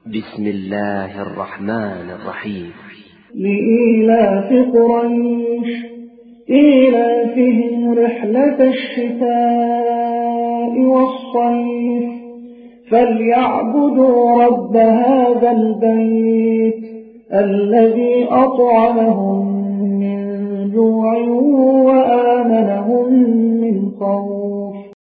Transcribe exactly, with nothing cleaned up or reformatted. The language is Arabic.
بسم الله الرحمن الرحيم. لإيلاف قريش إيلافهم رحلة الشتاء والصيف فليعبدوا رب هذا البيت الذي أطعمهم من جوع وآمنهم من خوف.